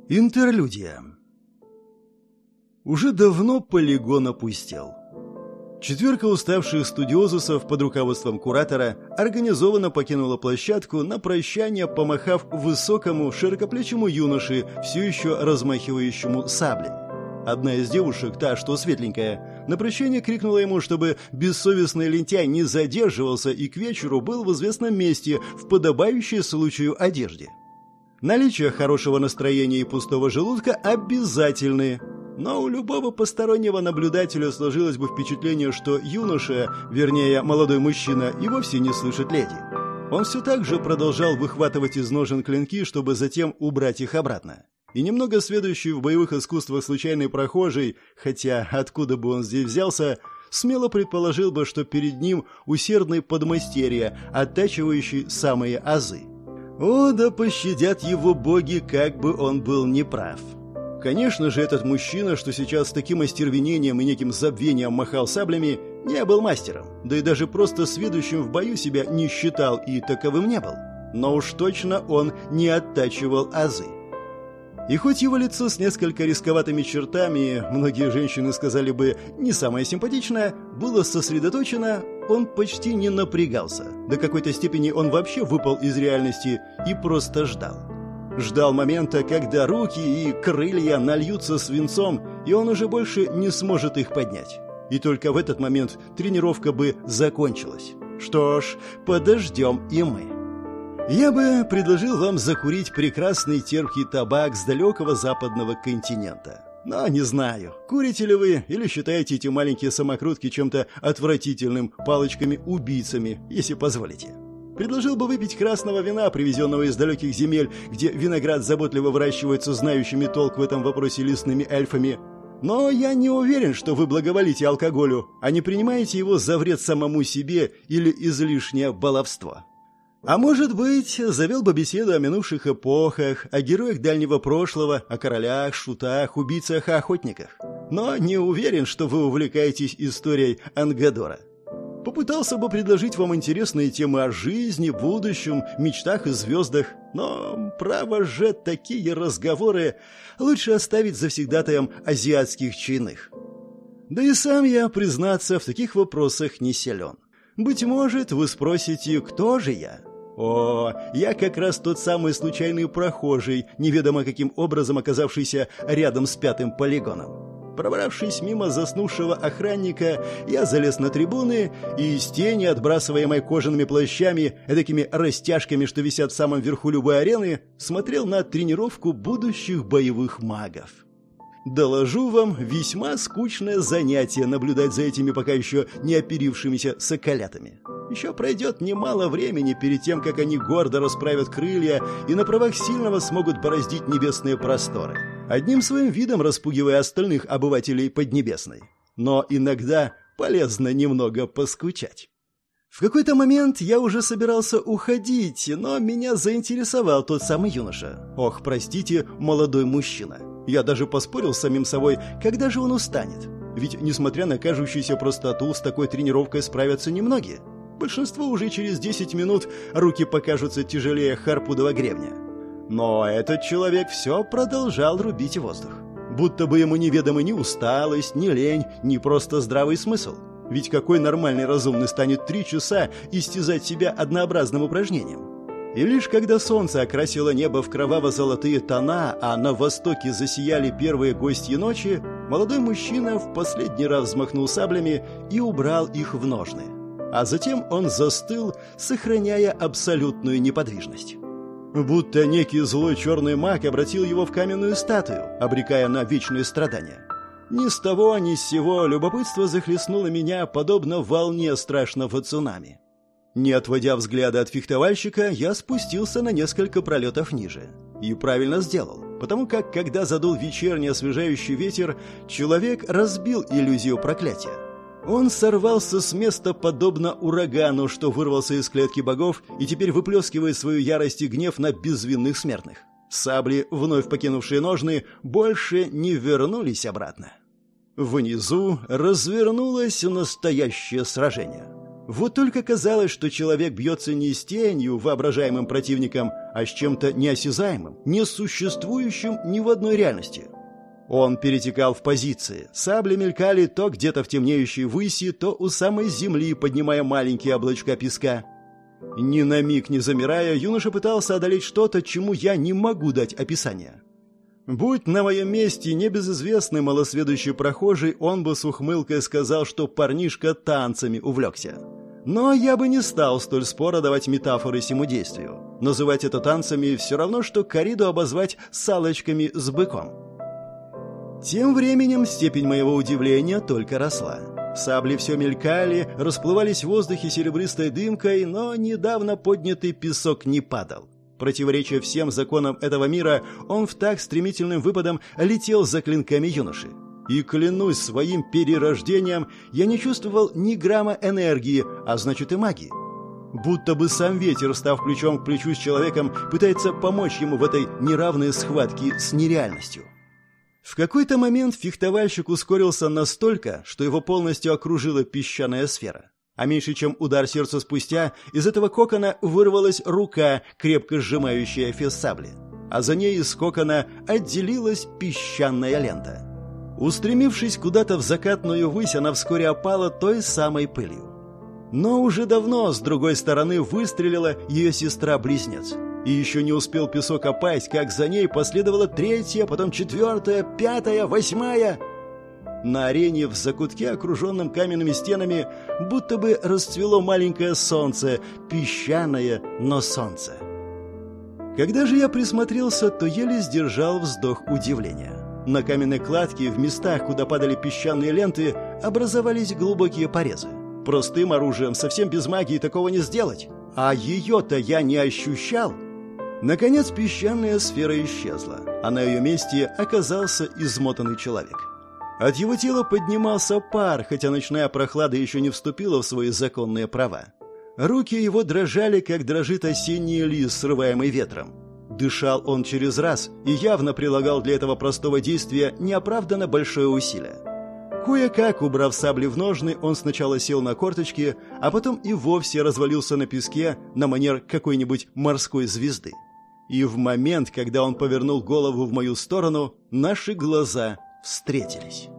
Интерлюдия. Уже давно полигон опустел. Четверка уставших студиозусов под руководством куратора организованно покинула площадку на прощание, помахав высокому, широкоплечему юноше, все еще размахивающему саблей. Одна из девушек, та, что светленькая, на прощание крикнула ему, чтобы бессовестный лентяй не задерживался и к вечеру был в известном месте в подобающей случаю одежде. Наличие хорошего настроения и пустого желудка обязательны. Но у любого постороннего наблюдателя сложилось бы впечатление, что юноша, вернее, молодой мужчина, и вовсе не слышит леди. Он все так же продолжал выхватывать из ножен клинки, чтобы затем убрать их обратно. И немного сведущий в боевых искусствах случайный прохожий, хотя откуда бы он здесь взялся, смело предположил бы, что перед ним усердный подмастерье, оттачивающий самые азы. О, да пощадят его боги, как бы он был неправ. Конечно же, этот мужчина, что сейчас с таким остервенением и неким забвением махал саблями, не был мастером, да и даже просто сведущим в бою себя не считал и таковым не был. Но уж точно он не оттачивал азы. И хоть его лицо с несколько рисковатыми чертами, многие женщины сказали бы не самое симпатичное, было сосредоточено, он почти не напрягался. До какой-то степени он вообще выпал из реальности и просто ждал. Ждал момента, когда руки и крылья нальются свинцом, и он уже больше не сможет их поднять. И только в этот момент тренировка бы закончилась. Что ж, подождем и мы. Я бы предложил вам закурить прекрасный терпкий табак с далекого западного континента. Но не знаю, курите ли вы или считаете эти маленькие самокрутки чем-то отвратительным, палочками-убийцами, если позволите. Предложил бы выпить красного вина, привезенного из далеких земель, где виноград заботливо выращивается знающими толк в этом вопросе лесными эльфами. Но я не уверен, что вы благоволите алкоголю, а не принимаете его за вред самому себе или излишнее баловство. А может быть, завел бы беседу о минувших эпохах, о героях дальнего прошлого, о королях, шутах, убийцах и охотниках. Но не уверен, что вы увлекаетесь историей Ангадора. Попытался бы предложить вам интересные темы о жизни, будущем, мечтах и звездах, но, право же, такие разговоры лучше оставить завсегдатаям азиатских чайных. Да и сам я, признаться, в таких вопросах не силен. Быть может, вы спросите, кто же я? О, я как раз тот самый случайный прохожий, неведомо каким образом оказавшийся рядом с пятым полигоном. Пробравшись мимо заснувшего охранника, я залез на трибуны и из тени, отбрасываемой кожаными плащами, такими растяжками, что висят в самом верху любой арены, смотрел на тренировку будущих боевых магов. Доложу вам, весьма скучное занятие наблюдать за этими пока еще не оперившимися соколятами. Еще пройдет немало времени перед тем, как они гордо расправят крылья и на правах сильного смогут бороздить небесные просторы, одним своим видом распугивая остальных обывателей Поднебесной. Но иногда полезно немного поскучать. В какой-то момент я уже собирался уходить, но меня заинтересовал тот самый юноша. Ох, простите, молодой мужчина. Я даже поспорил с самим собой, когда же он устанет. Ведь, несмотря на кажущуюся простоту, с такой тренировкой справятся немногие. Большинство уже через 10 минут руки покажутся тяжелее харпудова гребня. Но этот человек все продолжал рубить воздух. Будто бы ему неведомы ни усталость, ни лень, ни просто здравый смысл. Ведь какой нормальный разумный станет 3 часа истязать себя однообразным упражнением? И лишь когда солнце окрасило небо в кроваво-золотые тона, а на востоке засияли первые гостьи ночи, молодой мужчина в последний раз взмахнул саблями и убрал их в ножны. А затем он застыл, сохраняя абсолютную неподвижность. Будто некий злой черный маг обратил его в каменную статую, обрекая на вечные страдания. Ни с того, ни с сего любопытство захлестнуло меня, подобно волне страшного цунами. Не отводя взгляда от фехтовальщика, я спустился на несколько пролетов ниже. И правильно сделал, потому как, когда задул вечерний освежающий ветер, человек разбил иллюзию проклятия. Он сорвался с места подобно урагану, что вырвался из клетки богов и теперь выплескивает свою ярость и гнев на безвинных смертных. Сабли, вновь покинувшие ножны, больше не вернулись обратно. Внизу развернулось настоящее сражение. Вот только казалось, что человек бьется не с тенью, воображаемым противником, а с чем-то неосязаемым, несуществующим ни в одной реальности. Он перетекал в позиции. Сабли мелькали то где-то в темнеющей выси, то у самой земли, поднимая маленькие облачка песка. Ни на миг не замирая, юноша пытался одолеть что-то, чему я не могу дать описание. Будь на моем месте небезызвестный малосведущий прохожий, он бы с ухмылкой сказал, что парнишка танцами увлекся. Но я бы не стал столь споро давать метафоры сему действию. Называть это танцами все равно, что корриду обозвать салочками с быком. Тем временем степень моего удивления только росла. Сабли все мелькали, расплывались в воздухе серебристой дымкой, но недавно поднятый песок не падал. Противоречия всем законам этого мира, он в так стремительным выпадом летел за клинками юноши. И, клянусь своим перерождением, я не чувствовал ни грамма энергии, а значит и магии. Будто бы сам ветер, став плечом к плечу с человеком, пытается помочь ему в этой неравной схватке с нереальностью. В какой-то момент фехтовальщик ускорился настолько, что его полностью окружила песчаная сфера. А меньше чем удар сердца спустя, из этого кокона вырвалась рука, крепко сжимающая эфес сабли. А за ней из кокона отделилась песчаная лента. Устремившись куда-то в закатную высь, она вскоре опала той самой пылью. Но уже давно с другой стороны выстрелила ее сестра-близнец. И еще не успел песок опасть, как за ней последовала третья, потом четвертая, пятая, восьмая... На арене в закутке, окруженном каменными стенами, будто бы расцвело маленькое солнце, песчаное, но солнце. Когда же я присмотрелся, то еле сдержал вздох удивления. На каменной кладке, в местах, куда падали песчаные ленты, образовались глубокие порезы. Простым оружием, совсем без магии, такого не сделать. А ее-то я не ощущал. Наконец песчаная сфера исчезла, а на ее месте оказался измотанный человек. От его тела поднимался пар, хотя ночная прохлада еще не вступила в свои законные права. Руки его дрожали, как дрожит осенний лист, срываемый ветром. Дышал он через раз и явно прилагал для этого простого действия неоправданно большое усилие. Кое-как, убрав сабли в ножны, он сначала сел на корточки, а потом и вовсе развалился на песке на манер какой-нибудь морской звезды. И в момент, когда он повернул голову в мою сторону, наши глаза встретились.